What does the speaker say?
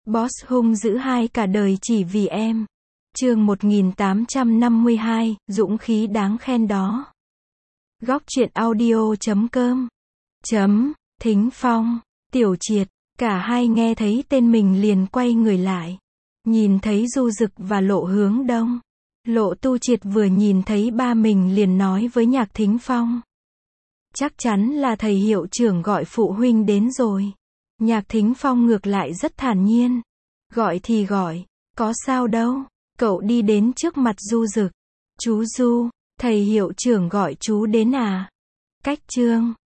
Boss hung dữ hai cả đời chỉ vì em. Chương 1852, dũng khí đáng khen đó. Góc truyện audio.com. Thính Phong, Tiểu Triệt, cả hai nghe thấy tên mình liền quay người lại. Nhìn thấy Du Dực và Lộ hướng đông. Lộ Tu Triệt vừa nhìn thấy ba mình liền nói với Nhạc Thính Phong. Chắc chắn là thầy hiệu trưởng gọi phụ huynh đến rồi. Nhạc Thính Phong ngược lại rất thản nhiên. Gọi thì gọi, có sao đâu. Cậu đi đến trước mặt Du Dực. Chú Du, thầy hiệu trưởng gọi chú đến à? Cách chương.